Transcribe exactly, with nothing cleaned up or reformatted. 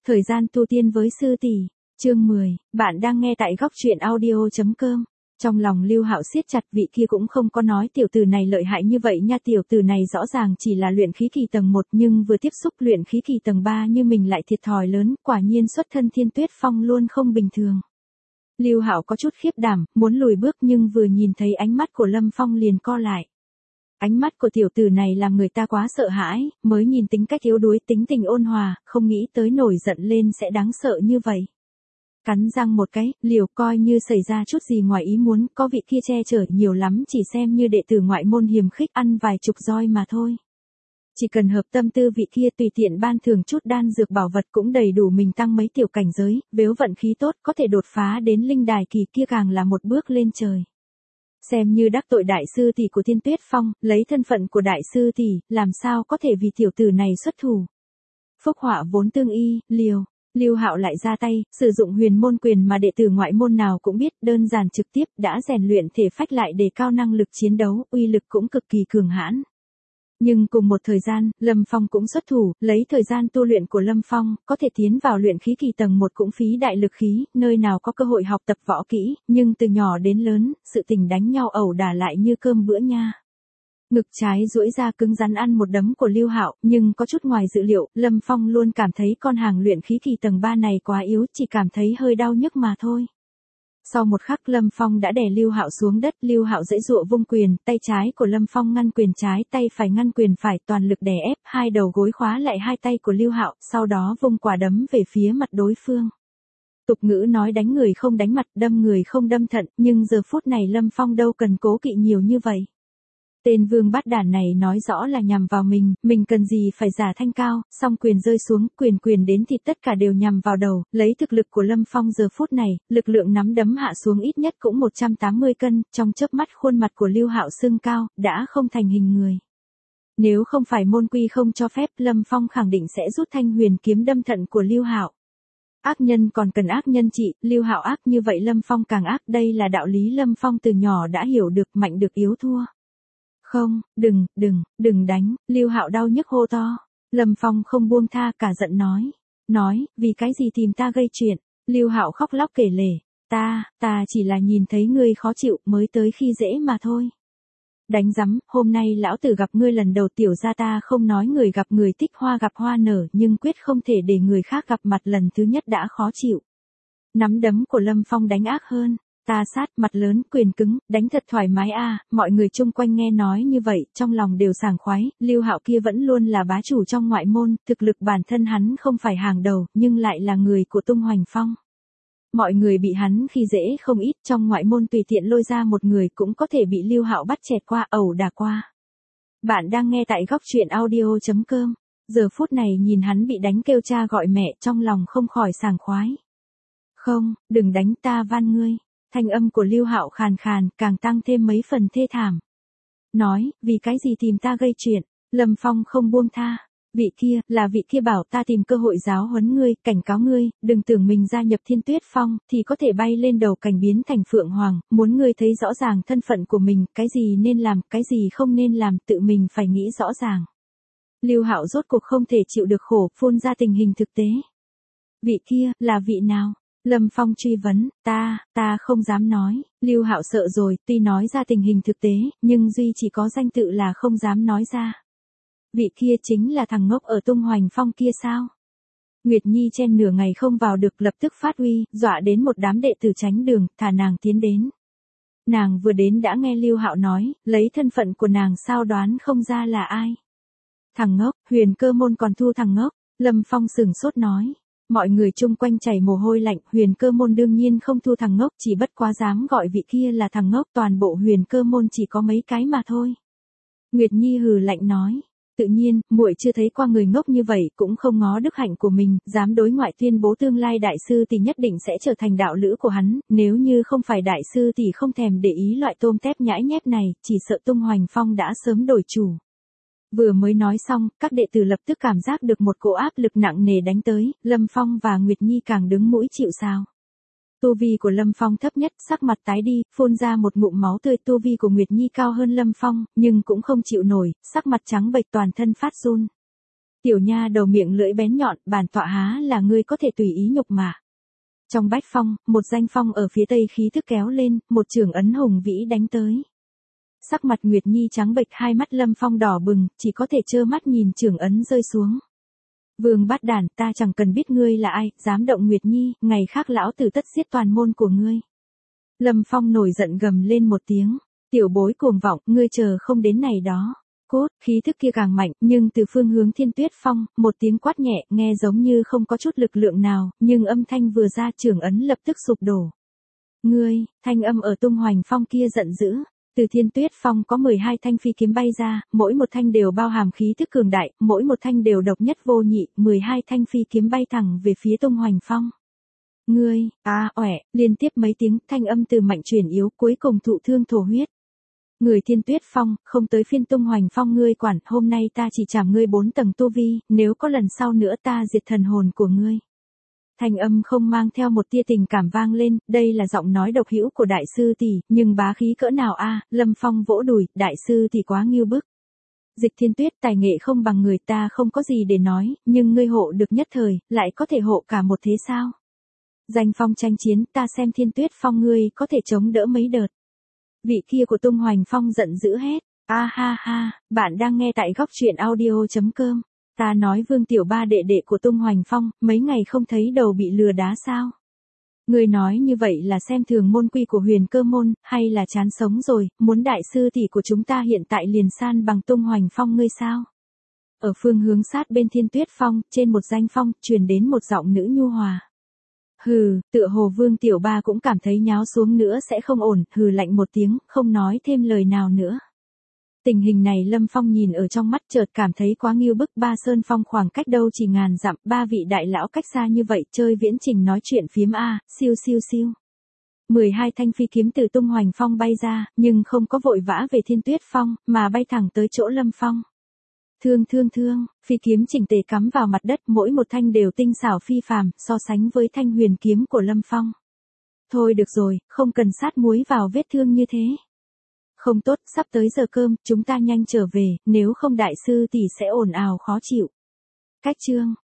Thời gian tu tiên với sư tỷ, chương mười, bạn đang nghe tại góc truyện audio chấm com. Trong lòng Lưu Hạo siết chặt, vị kia cũng không có nói tiểu tử này lợi hại như vậy nha, tiểu tử này rõ ràng chỉ là luyện khí kỳ tầng một nhưng vừa tiếp xúc luyện khí kỳ tầng ba như mình lại thiệt thòi lớn, quả nhiên xuất thân Thiên Tuyết Phong luôn không bình thường. Lưu Hạo có chút khiếp đảm, muốn lùi bước nhưng vừa nhìn thấy ánh mắt của Lâm Phong liền co lại. Ánh mắt của tiểu tử này làm người ta quá sợ hãi, mới nhìn tính cách yếu đuối, tính tình ôn hòa, không nghĩ tới nổi giận lên sẽ đáng sợ như vậy. Cắn răng một cái, liều coi như xảy ra chút gì ngoài ý muốn, có vị kia che chở nhiều lắm chỉ xem như đệ tử ngoại môn hiềm khích ăn vài chục roi mà thôi. Chỉ cần hợp tâm tư vị kia tùy tiện ban thưởng chút đan dược bảo vật cũng đầy đủ mình tăng mấy tiểu cảnh giới, nếu vận khí tốt có thể đột phá đến linh đài kỳ kia càng là một bước lên trời. Xem như đắc tội đại sư tỷ của Thiên Tuyết Phong, lấy thân phận của đại sư tỷ, làm sao có thể vì tiểu tử này xuất thủ. Phúc họa vốn tương y, liều. Lưu Hạo lại ra tay, sử dụng huyền môn quyền mà đệ tử ngoại môn nào cũng biết, đơn giản trực tiếp, đã rèn luyện thể phách lại đề cao năng lực chiến đấu, uy lực cũng cực kỳ cường hãn. Nhưng cùng một thời gian, Lâm Phong cũng xuất thủ, lấy thời gian tu luyện của Lâm Phong, có thể tiến vào luyện khí kỳ tầng một cũng phí đại lực khí, nơi nào có cơ hội học tập võ kỹ, nhưng từ nhỏ đến lớn, sự tình đánh nhau ẩu đả lại như cơm bữa nha. Ngực trái duỗi ra cứng rắn ăn một đấm của Lưu Hạo, nhưng có chút ngoài dự liệu, Lâm Phong luôn cảm thấy con hàng luyện khí kỳ tầng ba này quá yếu, chỉ cảm thấy hơi đau nhức mà thôi. Sau một khắc Lâm Phong đã đè Lưu Hạo xuống đất, Lưu Hạo giãy giụa vung quyền, tay trái của Lâm Phong ngăn quyền trái, tay phải ngăn quyền phải, toàn lực đè ép, hai đầu gối khóa lại hai tay của Lưu Hạo, sau đó vung quả đấm về phía mặt đối phương. Tục ngữ nói đánh người không đánh mặt, đâm người không đâm thận, nhưng giờ phút này Lâm Phong đâu cần cố kỵ nhiều như vậy. Tên vương bát đản này nói rõ là nhằm vào mình, mình cần gì phải giả thanh cao, song quyền rơi xuống, quyền quyền đến thì tất cả đều nhằm vào đầu, lấy thực lực của Lâm Phong giờ phút này, lực lượng nắm đấm hạ xuống ít nhất cũng một trăm tám mươi cân, trong chớp mắt khuôn mặt của Lưu Hạo sưng cao, đã không thành hình người. Nếu không phải môn quy không cho phép, Lâm Phong khẳng định sẽ rút thanh huyền kiếm đâm thận của Lưu Hạo. Ác nhân còn cần ác nhân trị, Lưu Hạo ác như vậy Lâm Phong càng ác, đây là đạo lý Lâm Phong từ nhỏ đã hiểu được, mạnh được yếu thua. Không, đừng, đừng, đừng đánh, Lưu Hạo đau nhức hô to. Lâm Phong không buông tha, cả giận nói. Nói, vì cái gì tìm ta gây chuyện? Lưu Hạo khóc lóc kể lể. Ta, ta chỉ là nhìn thấy ngươi khó chịu mới tới khi dễ mà thôi. Đánh rắm, hôm nay lão tử gặp ngươi lần đầu, tiểu gia ta không nói người gặp người tích hoa gặp hoa nở, nhưng quyết không thể để người khác gặp mặt lần thứ nhất đã khó chịu. Nắm đấm của Lâm Phong đánh ác hơn. Ta sát, mặt lớn, quyền cứng, đánh thật thoải mái a. À. Mọi người chung quanh nghe nói như vậy, trong lòng đều sảng khoái, Lưu Hạo kia vẫn luôn là bá chủ trong ngoại môn, thực lực bản thân hắn không phải hàng đầu, nhưng lại là người của Tung Hoành Phong. Mọi người bị hắn khi dễ không ít, trong ngoại môn tùy tiện lôi ra một người cũng có thể bị Lưu Hạo bắt chẹt qua, ẩu đả qua. Bạn đang nghe tại góc truyện audio chấm com, giờ phút này nhìn hắn bị đánh kêu cha gọi mẹ, trong lòng không khỏi sảng khoái. Không, đừng đánh ta van ngươi. Thanh âm của Lưu Hạo khàn khàn, càng tăng thêm mấy phần thê thảm. Nói, vì cái gì tìm ta gây chuyện? Lâm Phong không buông tha. Vị kia, là vị kia bảo ta tìm cơ hội giáo huấn ngươi, cảnh cáo ngươi, đừng tưởng mình gia nhập Thiên Tuyết Phong, thì có thể bay lên đầu cành biến thành Phượng Hoàng, muốn ngươi thấy rõ ràng thân phận của mình, cái gì nên làm, cái gì không nên làm, tự mình phải nghĩ rõ ràng. Lưu Hạo rốt cuộc không thể chịu được khổ, phun ra tình hình thực tế. Vị kia, là vị nào? Lâm Phong truy vấn, ta, ta không dám nói, Lưu Hạo sợ rồi, tuy nói ra tình hình thực tế, nhưng duy chỉ có danh tự là không dám nói ra. Vị kia chính là thằng ngốc ở Tung Hoành Phong kia sao? Nguyệt Nhi chen nửa ngày không vào được, lập tức phát uy, dọa đến một đám đệ tử tránh đường, thả nàng tiến đến. Nàng vừa đến đã nghe Lưu Hạo nói, lấy thân phận của nàng sao đoán không ra là ai. Thằng ngốc, Huyền Cơ môn còn thu thằng ngốc, Lâm Phong sừng sốt nói. Mọi người chung quanh chảy mồ hôi lạnh, Huyền Cơ môn đương nhiên không thu thằng ngốc, chỉ bất quá dám gọi vị kia là thằng ngốc, toàn bộ Huyền Cơ môn chỉ có mấy cái mà thôi. Nguyệt Nhi hừ lạnh nói, tự nhiên, muội chưa thấy qua người ngốc như vậy, cũng không ngó đức hạnh của mình, dám đối ngoại tuyên bố tương lai đại sư thì nhất định sẽ trở thành đạo lữ của hắn, nếu như không phải đại sư thì không thèm để ý loại tôm tép nhãi nhép này, chỉ sợ Tung Hoành Phong đã sớm đổi chủ. Vừa mới nói xong, các đệ tử lập tức cảm giác được một cỗ áp lực nặng nề đánh tới, Lâm Phong và Nguyệt Nhi càng đứng mũi chịu sào. Tu vi của Lâm Phong thấp nhất, sắc mặt tái đi, phun ra một ngụm máu tươi. Tu vi của Nguyệt Nhi cao hơn Lâm Phong, nhưng cũng không chịu nổi, sắc mặt trắng bệch, toàn thân phát run. Tiểu nha đầu miệng lưỡi bén nhọn, bản tọa há là ngươi có thể tùy ý nhục mà. Trong bách phong, một danh phong ở phía tây khí thức kéo lên, một trường ấn hùng vĩ đánh tới. Sắc mặt Nguyệt Nhi trắng bệch, hai mắt Lâm Phong đỏ bừng, chỉ có thể trơ mắt nhìn trường ấn rơi xuống. Vương bát đản, ta chẳng cần biết ngươi là ai, dám động Nguyệt Nhi, ngày khác lão tử tất giết toàn môn của ngươi. Lâm Phong nổi giận gầm lên một tiếng, tiểu bối cuồng vọng, ngươi chờ không đến này đó. Cốt, khí thức kia càng mạnh, nhưng từ phương hướng Thiên Tuyết Phong, một tiếng quát nhẹ, nghe giống như không có chút lực lượng nào, nhưng âm thanh vừa ra trường ấn lập tức sụp đổ. Ngươi, thanh âm ở Tung Hoành Phong kia giận dữ. Từ Thiên Tuyết Phong có mười hai thanh phi kiếm bay ra, mỗi một thanh đều bao hàm khí thức cường đại, mỗi một thanh đều độc nhất vô nhị, mười hai thanh phi kiếm bay thẳng về phía Tung Hoành Phong. Ngươi, a oẻ, liên tiếp mấy tiếng, thanh âm từ mạnh chuyển yếu, cuối cùng thụ thương thổ huyết. Người Thiên Tuyết Phong, không tới phiên Tung Hoành Phong ngươi quản, hôm nay ta chỉ trảm ngươi bốn tầng tu vi, nếu có lần sau nữa ta diệt thần hồn của ngươi. Thanh âm không mang theo một tia tình cảm vang lên, đây là giọng nói độc hữu của đại sư tỷ, nhưng bá khí cỡ nào a? Lâm Phong vỗ đùi, đại sư tỷ quá nghiêu bức. Dịch Thiên Tuyết, tài nghệ không bằng người, ta không có gì để nói, nhưng ngươi hộ được nhất thời, lại có thể hộ cả một thế sao? Danh phong tranh chiến, ta xem Thiên Tuyết Phong ngươi có thể chống đỡ mấy đợt. Vị kia của Tung Hoành Phong giận dữ hét, a ha ha, bạn đang nghe tại góc truyện audio chấm com. Ta nói Vương tiểu ba đệ đệ của Tung Hoành Phong, mấy ngày không thấy đầu bị lừa đá sao? Ngươi nói như vậy là xem thường môn quy của Huyền Cơ môn, hay là chán sống rồi, muốn đại sư tỷ của chúng ta hiện tại liền san bằng Tung Hoành Phong ngươi sao? Ở phương hướng sát bên Thiên Tuyết Phong, trên một danh phong, truyền đến một giọng nữ nhu hòa. Hừ, tựa hồ Vương tiểu ba cũng cảm thấy nháo xuống nữa sẽ không ổn, hừ lạnh một tiếng, không nói thêm lời nào nữa. Tình hình này Lâm Phong nhìn ở trong mắt, chợt cảm thấy quá nghiêu bức. Ba Sơn Phong khoảng cách đâu chỉ ngàn dặm, ba vị đại lão cách xa như vậy, chơi viễn trình nói chuyện phiếm a, siêu siêu siêu. mười hai thanh phi kiếm từ Tung Hoành Phong bay ra, nhưng không có vội vã về Thiên Tuyết Phong, mà bay thẳng tới chỗ Lâm Phong. Thương thương thương, phi kiếm chỉnh tề cắm vào mặt đất, mỗi một thanh đều tinh xảo phi phàm, so sánh với thanh huyền kiếm của Lâm Phong. Thôi được rồi, không cần sát muối vào vết thương như thế. Không tốt, sắp tới giờ cơm, chúng ta nhanh trở về, nếu không đại sư tỷ sẽ ồn ào khó chịu. Cách chương